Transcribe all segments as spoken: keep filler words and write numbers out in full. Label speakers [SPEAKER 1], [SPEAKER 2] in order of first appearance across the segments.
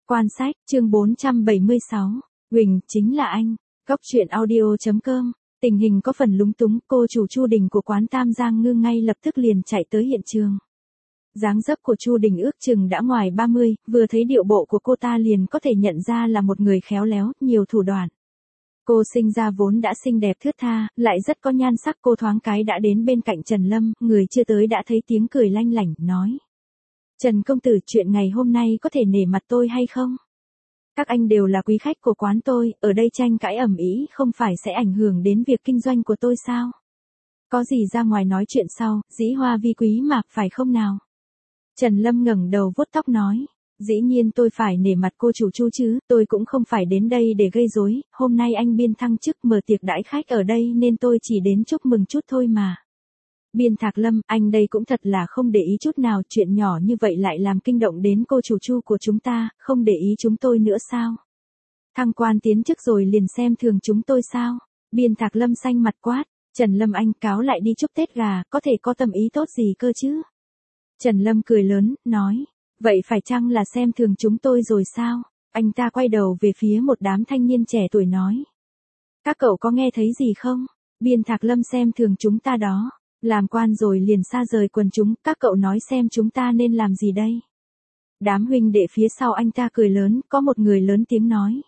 [SPEAKER 1] Quan sách, chương bốn trăm bảy mươi sáu. Huỳnh, chính là anh. Góc truyện audio chấm com. Tình hình có phần lúng túng, cô chủ Chu Đình của quán Tam Giang Ngư ngay lập tức liền chạy tới hiện trường. Dáng dấp của Chu Đình ước chừng đã ngoài ba mươi, vừa thấy điệu bộ của cô ta liền có thể nhận ra là một người khéo léo, nhiều thủ đoạn. Cô sinh ra vốn đã xinh đẹp thướt tha, lại rất có nhan sắc. Cô thoáng cái đã đến bên cạnh Trần Lâm, người chưa tới đã thấy tiếng cười lanh lảnh, nói: Trần công tử, chuyện ngày hôm nay có thể nể mặt tôi hay không? Các anh đều là quý khách của quán tôi, ở đây tranh cãi ầm ĩ không phải sẽ ảnh hưởng đến việc kinh doanh của tôi sao? Có gì ra ngoài nói chuyện sau, dĩ hoa vi quý mà, phải không nào? Trần Lâm ngẩng đầu vuốt tóc nói: Dĩ nhiên tôi phải nể mặt cô chủ Chu chứ, tôi cũng không phải đến đây để gây rối, hôm nay anh Biên thăng chức mở tiệc đãi khách ở đây nên tôi chỉ đến chúc mừng chút thôi mà. Biên Thạc Lâm, anh đây cũng thật là không để ý chút nào, chuyện nhỏ như vậy lại làm kinh động đến cô chủ Chu của chúng ta, không để ý chúng tôi nữa sao? Thăng quan tiến chức rồi liền xem thường chúng tôi sao? Biên Thạc Lâm xanh mặt quát: Trần Lâm anh, cáo lại đi chúc Tết gà, có thể có tâm ý tốt gì cơ chứ? Trần Lâm cười lớn, nói: Vậy phải chăng là xem thường chúng tôi rồi sao? Anh ta quay đầu về phía một đám thanh niên trẻ tuổi nói: Các cậu có nghe thấy gì không? Biên Thạc Lâm xem thường chúng ta đó. Làm quan rồi liền xa rời quần chúng, các cậu nói xem chúng ta nên làm gì đây? Đám huynh đệ phía sau anh ta cười lớn, có một người lớn tiếng nói: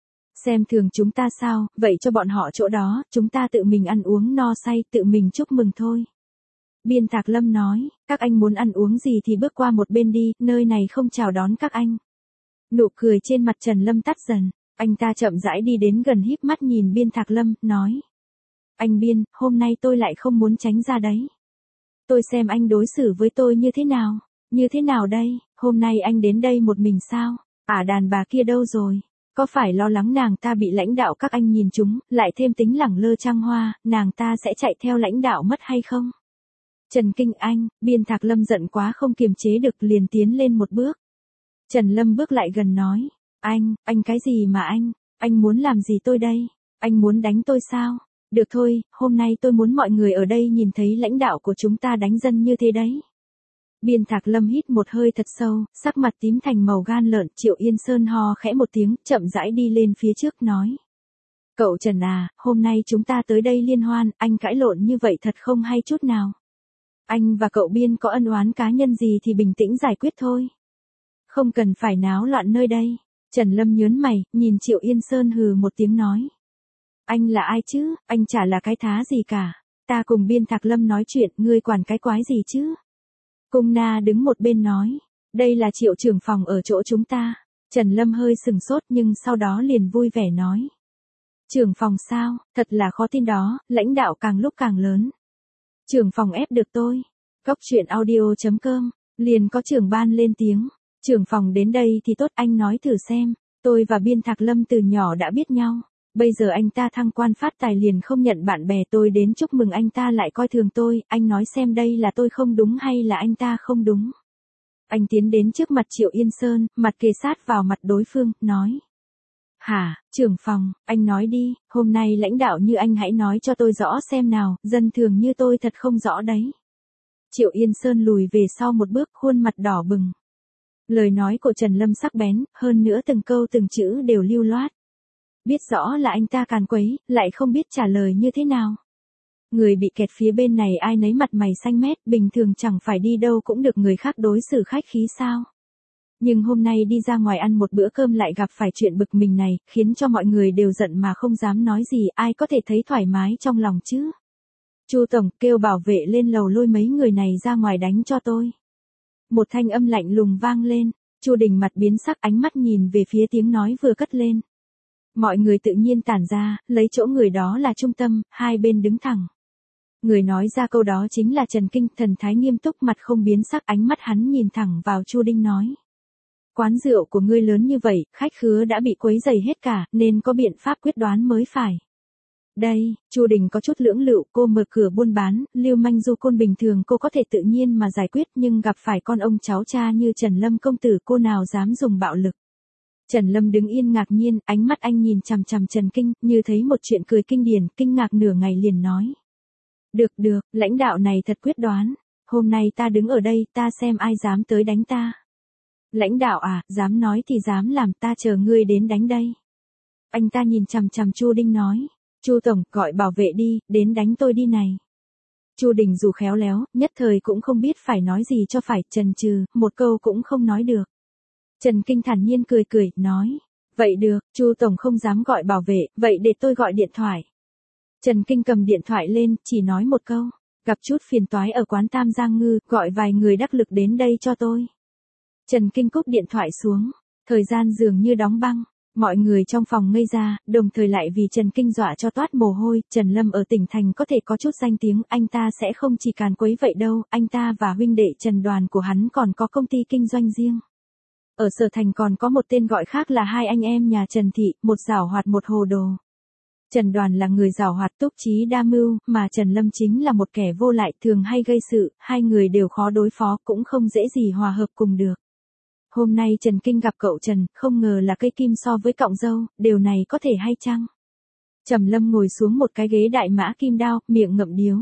[SPEAKER 1] Xem thường chúng ta sao, vậy cho bọn họ chỗ đó, chúng ta tự mình ăn uống no say, tự mình chúc mừng thôi. Biên Thạc Lâm nói: Các anh muốn ăn uống gì thì bước qua một bên đi, nơi này không chào đón các anh. Nụ cười trên mặt Trần Lâm tắt dần, anh ta chậm rãi đi đến gần híp mắt nhìn Biên Thạc Lâm, nói: Anh Biên, hôm nay tôi lại không muốn tránh ra đấy. Tôi xem anh đối xử với tôi như thế nào, như thế nào đây, hôm nay anh đến đây một mình sao, à đàn bà kia đâu rồi, có phải lo lắng nàng ta bị lãnh đạo các anh nhìn trúng, lại thêm tính lẳng lơ trăng hoa, nàng ta sẽ chạy theo lãnh đạo mất hay không? Trần Kinh Anh, Biên Thạc Lâm giận quá không kiềm chế được liền tiến lên một bước. Trần Lâm bước lại gần nói: Anh, anh cái gì mà anh, anh muốn làm gì tôi đây, anh muốn đánh tôi sao? Được thôi, hôm nay tôi muốn mọi người ở đây nhìn thấy lãnh đạo của chúng ta đánh dân như thế đấy. Biên Thạc Lâm hít một hơi thật sâu, sắc mặt tím thành màu gan lợn. Triệu Yên Sơn ho khẽ một tiếng, chậm rãi đi lên phía trước nói: Cậu Trần à, hôm nay chúng ta tới đây liên hoan, anh cãi lộn như vậy thật không hay chút nào. Anh và cậu Biên có ân oán cá nhân gì thì bình tĩnh giải quyết thôi. Không cần phải náo loạn nơi đây. Trần Lâm nhớn mày, nhìn Triệu Yên Sơn hừ một tiếng nói: Anh là ai chứ, anh chả là cái thá gì cả. Ta cùng Biên Thạc Lâm nói chuyện, ngươi quản cái quái gì chứ? Cung Na đứng một bên nói: Đây là Triệu trưởng phòng ở chỗ chúng ta. Trần Lâm hơi sừng sốt nhưng sau đó liền vui vẻ nói: Trưởng phòng sao, thật là khó tin đó, lãnh đạo càng lúc càng lớn. Trưởng phòng ép được tôi. Góc truyện audio chấm com, liền có trưởng ban lên tiếng: Trưởng phòng đến đây thì tốt, anh nói thử xem, tôi và Biên Thạc Lâm từ nhỏ đã biết nhau. Bây giờ anh ta thăng quan phát tài liền không nhận bạn bè tôi đến chúc mừng anh ta lại coi thường tôi, anh nói xem đây là tôi không đúng hay là anh ta không đúng. Anh tiến đến trước mặt Triệu Yên Sơn, mặt kề sát vào mặt đối phương, nói: Hả, trưởng phòng, anh nói đi, hôm nay lãnh đạo như anh hãy nói cho tôi rõ xem nào, dân thường như tôi thật không rõ đấy. Triệu Yên Sơn lùi về sau một bước, khuôn mặt đỏ bừng. Lời nói của Trần Lâm sắc bén, hơn nữa từng câu từng chữ đều lưu loát. Biết rõ là anh ta càn quấy, lại không biết trả lời như thế nào. Người bị kẹt phía bên này ai nấy mặt mày xanh mét, bình thường chẳng phải đi đâu cũng được người khác đối xử khách khí sao. Nhưng hôm nay đi ra ngoài ăn một bữa cơm lại gặp phải chuyện bực mình này, khiến cho mọi người đều giận mà không dám nói gì, ai có thể thấy thoải mái trong lòng chứ. Chu tổng, kêu bảo vệ lên lầu lôi mấy người này ra ngoài đánh cho tôi. Một thanh âm lạnh lùng vang lên, Chu Đình mặt biến sắc, ánh mắt nhìn về phía tiếng nói vừa cất lên. Mọi người tự nhiên tản ra, lấy chỗ người đó là trung tâm, hai bên đứng thẳng. Người nói ra câu đó chính là Trần Kinh, thần thái nghiêm túc, mặt không biến sắc, ánh mắt hắn nhìn thẳng vào Chu Đinh nói: Quán rượu của ngươi lớn như vậy, khách khứa đã bị quấy rầy hết cả, nên có biện pháp quyết đoán mới phải. Đây, Chu Đình có chút lưỡng lự, cô mở cửa buôn bán, lưu manh du côn bình thường cô có thể tự nhiên mà giải quyết, nhưng gặp phải con ông cháu cha như Trần Lâm công tử cô nào dám dùng bạo lực. Trần Lâm đứng yên ngạc nhiên, ánh mắt anh nhìn chằm chằm Trần Kinh, như thấy một chuyện cười kinh điển, kinh ngạc nửa ngày liền nói: Được được, lãnh đạo này thật quyết đoán, hôm nay ta đứng ở đây, ta xem ai dám tới đánh ta. Lãnh đạo à, dám nói thì dám làm, ta chờ ngươi đến đánh đây. Anh ta nhìn chằm chằm Chu Đinh nói. Chu tổng, gọi bảo vệ đi, đến đánh tôi đi này. Chu Đình dù khéo léo, nhất thời cũng không biết phải nói gì cho phải, chần chừ, một câu cũng không nói được. Trần Kinh thản nhiên cười cười, nói. Vậy được, Chu tổng không dám gọi bảo vệ, vậy để tôi gọi điện thoại. Trần Kinh cầm điện thoại lên, chỉ nói một câu. Gặp chút phiền toái ở quán Tam Giang Ngư, gọi vài người đắc lực đến đây cho tôi. Trần Kinh cúp điện thoại xuống. Thời gian dường như đóng băng. Mọi người trong phòng ngây ra, đồng thời lại vì Trần Kinh dọa cho toát mồ hôi. Trần Lâm ở tỉnh thành có thể có chút danh tiếng, anh ta sẽ không chỉ càn quấy vậy đâu. Anh ta và huynh đệ Trần Đoàn của hắn còn có công ty kinh doanh riêng. Ở Sở Thành còn có một tên gọi khác là hai anh em nhà Trần Thị, một giảo hoạt một hồ đồ. Trần Đoàn là người giảo hoạt túc trí đa mưu, mà Trần Lâm chính là một kẻ vô lại, thường hay gây sự, hai người đều khó đối phó, cũng không dễ gì hòa hợp cùng được. Hôm nay Trần Kinh gặp cậu Trần, không ngờ là cây kim so với cọng dâu, điều này có thể hay chăng? Trầm Lâm ngồi xuống một cái ghế đại mã kim đao, miệng ngậm điếu.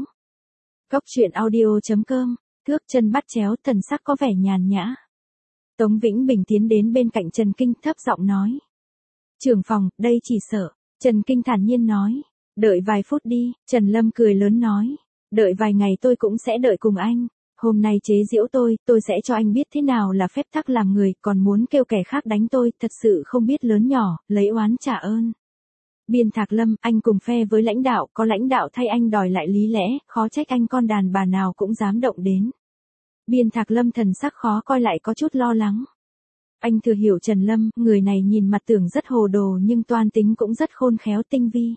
[SPEAKER 1] Cốc truyện audio chấm com, thước chân bắt chéo, thần sắc có vẻ nhàn nhã. Tống Vĩnh Bình tiến đến bên cạnh Trần Kinh, thấp giọng nói. Trưởng phòng, đây chỉ sợ. Trần Kinh thản nhiên nói. Đợi vài phút đi, Trần Lâm cười lớn nói. Đợi vài ngày tôi cũng sẽ đợi cùng anh. Hôm nay chế giễu tôi, tôi sẽ cho anh biết thế nào là phép tắc làm người, còn muốn kêu kẻ khác đánh tôi, thật sự không biết lớn nhỏ, lấy oán trả ơn. Biên Thạc Lâm, anh cùng phe với lãnh đạo, có lãnh đạo thay anh đòi lại lý lẽ, khó trách anh con đàn bà nào cũng dám động đến. Biên Thạc Lâm thần sắc khó coi lại có chút lo lắng. Anh thừa hiểu Trần Lâm, người này nhìn mặt tưởng rất hồ đồ nhưng toan tính cũng rất khôn khéo tinh vi.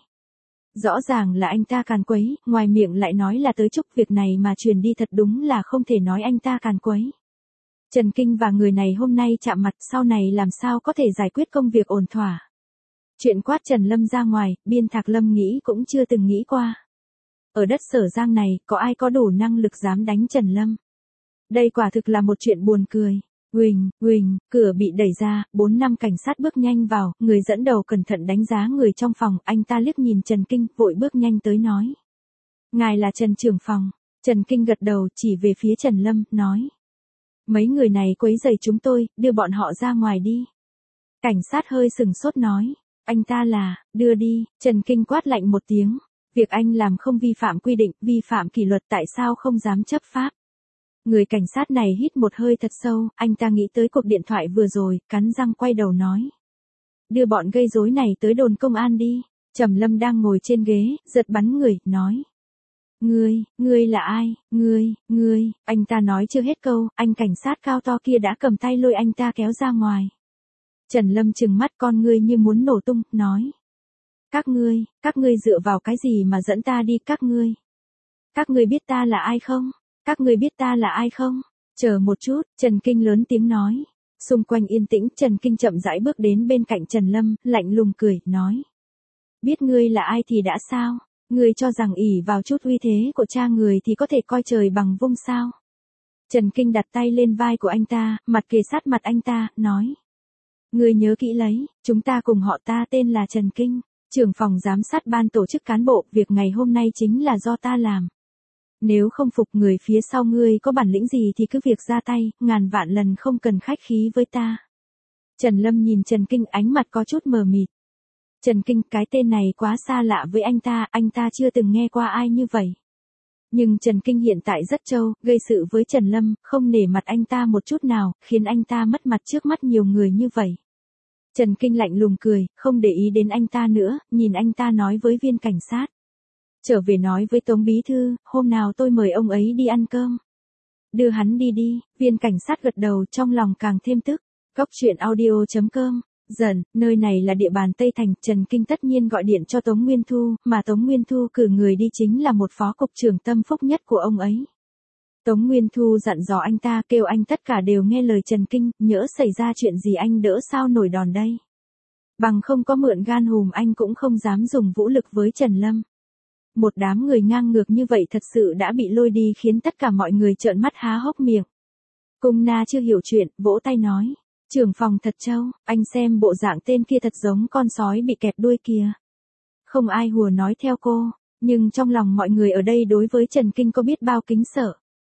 [SPEAKER 1] Rõ ràng là anh ta càn quấy, ngoài miệng lại nói là tới chúc, việc này mà truyền đi thật đúng là không thể nói anh ta càn quấy. Trần Kinh và người này hôm nay chạm mặt, sau này làm sao có thể giải quyết công việc ổn thỏa. Chuyện quát Trần Lâm ra ngoài, Biên Thạc Lâm nghĩ cũng chưa từng nghĩ qua. Ở đất Sở Giang này, có ai có đủ năng lực dám đánh Trần Lâm? Đây quả thực là một chuyện buồn cười. Huỳnh, huỳnh, cửa bị đẩy ra, bốn năm cảnh sát bước nhanh vào, người dẫn đầu cẩn thận đánh giá người trong phòng, anh ta liếc nhìn Trần Kinh, vội bước nhanh tới nói. Ngài là Trần trưởng phòng. Trần Kinh gật đầu, chỉ về phía Trần Lâm, nói. Mấy người này quấy rầy chúng tôi, đưa bọn họ ra ngoài đi. Cảnh sát hơi sừng sốt nói. Anh ta là, đưa đi, Trần Kinh quát lạnh một tiếng. Việc anh làm không vi phạm quy định, vi phạm kỷ luật, tại sao không dám chấp pháp? Người cảnh sát này hít một hơi thật sâu, anh ta nghĩ tới cuộc điện thoại vừa rồi, cắn răng quay đầu nói. Đưa bọn gây rối này tới đồn công an đi. Trầm Lâm đang ngồi trên ghế, giật bắn người, nói. Ngươi, ngươi là ai, ngươi, ngươi, anh ta nói chưa hết câu, anh cảnh sát cao to kia đã cầm tay lôi anh ta kéo ra ngoài. Trần Lâm trừng mắt con ngươi như muốn nổ tung, nói. Các ngươi, các ngươi dựa vào cái gì mà dẫn ta đi, các ngươi? Các ngươi biết ta là ai không? Các ngươi biết ta là ai không? Chờ một chút, Trần Kinh lớn tiếng nói. Xung quanh yên tĩnh, Trần Kinh chậm rãi bước đến bên cạnh Trần Lâm, lạnh lùng cười, nói. Biết ngươi là ai thì đã sao? Ngươi cho rằng ỷ vào chút uy thế của cha người thì có thể coi trời bằng vung sao? Trần Kinh đặt tay lên vai của anh ta, mặt kề sát mặt anh ta, nói. Ngươi nhớ kỹ lấy, chúng ta cùng họ, ta tên là Trần Kinh, trưởng phòng giám sát ban tổ chức cán bộ, việc ngày hôm nay chính là do ta làm. Nếu không phục người phía sau ngươi có bản lĩnh gì thì cứ việc ra tay, ngàn vạn lần không cần khách khí với ta. Trần Lâm nhìn Trần Kinh, ánh mặt có chút mờ mịt. Trần Kinh, cái tên này quá xa lạ với anh ta, anh ta chưa từng nghe qua ai như vậy. Nhưng Trần Kinh hiện tại rất trâu, gây sự với Trần Lâm, không nể mặt anh ta một chút nào, khiến anh ta mất mặt trước mắt nhiều người như vậy. Trần Kinh lạnh lùng cười, không để ý đến anh ta nữa, nhìn anh ta nói với viên cảnh sát. Trở về nói với Tống Bí Thư, hôm nào tôi mời ông ấy đi ăn cơm. Đưa hắn đi đi, viên cảnh sát gật đầu, trong lòng càng thêm tức. Cốc truyện audio chấm com. Dần, nơi này là địa bàn Tây Thành, Trần Kinh tất nhiên gọi điện cho Tống Nguyên Thu, mà Tống Nguyên Thu cử người đi chính là một phó cục trưởng tâm phúc nhất của ông ấy. Tống Nguyên Thu dặn dò anh ta, kêu anh tất cả đều nghe lời Trần Kinh, nhỡ xảy ra chuyện gì anh đỡ sao nổi đòn đây. Bằng không có mượn gan hùm anh cũng không dám dùng vũ lực với Trần Lâm. Một đám người ngang ngược như vậy thật sự đã bị lôi đi khiến tất cả mọi người trợn mắt há hốc miệng. Cung Na chưa hiểu chuyện, vỗ tay nói. Trưởng phòng thật trâu, anh xem bộ dạng tên kia thật giống con sói bị kẹp đuôi kìa. Không ai hùa nói theo cô, nhưng trong lòng mọi người ở đây đối với Trần Kinh có biết bao kính sợ.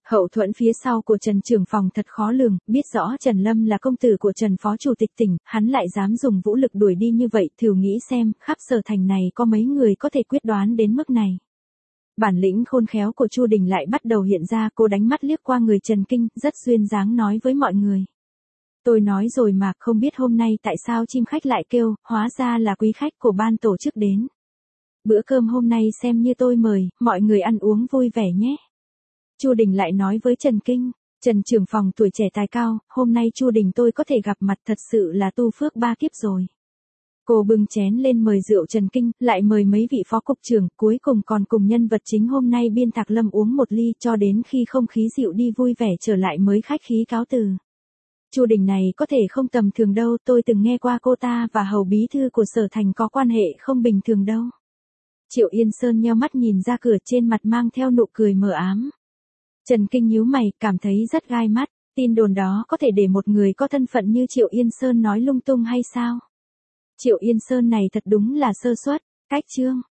[SPEAKER 1] Hậu thuẫn phía sau của Trần trưởng phòng thật khó lường, biết rõ Trần Lâm là công tử của Trần Phó Chủ tịch tỉnh, hắn lại dám dùng vũ lực đuổi đi như vậy, thử nghĩ xem, khắp Sở Thành này có mấy người có thể quyết đoán đến mức này. Bản lĩnh khôn khéo của Chu Đình lại bắt đầu hiện ra, cô đánh mắt liếc qua người Trần Kinh, rất duyên dáng nói với mọi người. Tôi nói rồi mà, không biết hôm nay tại sao chim khách lại kêu, hóa ra là quý khách của ban tổ chức đến. Bữa cơm hôm nay xem như tôi mời, mọi người ăn uống vui vẻ nhé. Chu Đình lại nói với Trần Kinh, Trần trưởng phòng tuổi trẻ tài cao, hôm nay Chu Đình tôi có thể gặp mặt thật sự là tu phước ba kiếp rồi. Cô bưng chén lên mời rượu Trần Kinh, lại mời mấy vị phó cục trưởng, cuối cùng còn cùng nhân vật chính hôm nay Biên Thạc Lâm uống một ly cho đến khi không khí dịu đi vui vẻ trở lại mới khách khí cáo từ. Chu Đình này có thể không tầm thường đâu, tôi từng nghe qua cô ta và hầu bí thư của Sở Thành có quan hệ không bình thường đâu. Triệu Yên Sơn nheo mắt nhìn ra cửa, trên mặt mang theo nụ cười mờ ám. Trần Kinh nhíu mày, cảm thấy rất gai mắt, tin đồn đó có thể để một người có thân phận như Triệu Yên Sơn nói lung tung hay sao? Triệu Yên Sơn này thật đúng là sơ suất, cách chương.